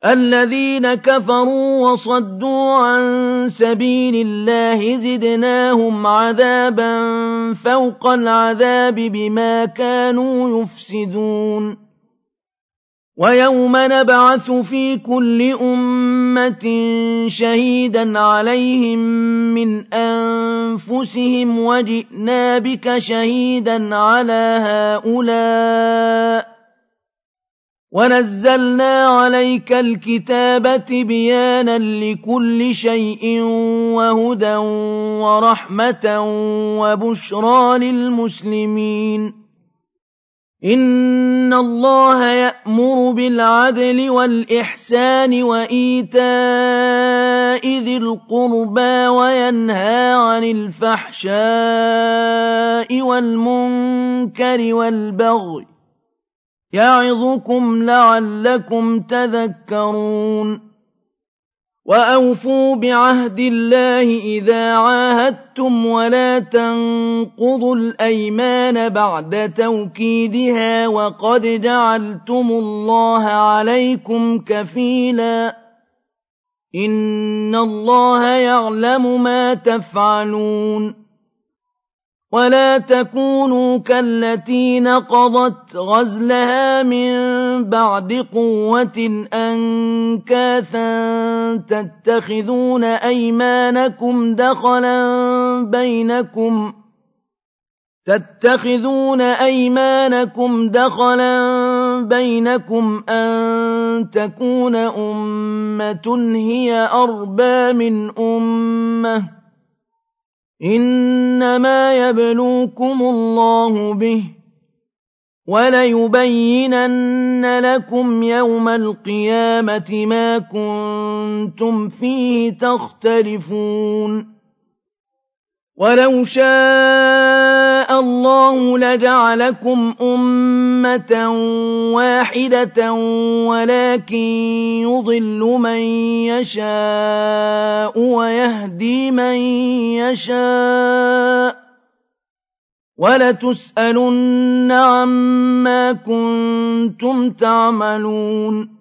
الذين كفروا وصدوا عن سبيل الله زدناهم عذابا فوق العذاب بما كانوا يفسدون ويوم نبعث في كل أمة شهيدا عليهم من أنفسهم وجئنا بك شهيدا على هؤلاء ونزلنا عليك الكتاب تبيانا لكل شيء وهدى ورحمة وبشرى للمسلمين إن الله يأمر بالعدل والإحسان وإيتاء ذي القربى وينهى عن الفحشاء والمنكر والبغي يعظكم لعلكم تذكرون وأوفوا بعهد الله إذا عاهدتم ولا تنقضوا الأيمان بعد توكيدها وقد جعلتم الله عليكم كفيلا إن الله يعلم ما تفعلون ولا تكونوا كالتي نقضت غزلها من بعد قوة أنكاثا تتخذون أيمانكم دخلا بينكم أن تكون أمة هي أربى من أمة إنما يبلوكم الله به وليبينن لكم يوم القيامة ما كنتم فيه تختلفون ولو شاء الله لجعلكم أمة واحدة ولكن يضل من يشاء ويهدي من يشاء ولتسألن عما كنتم تعملون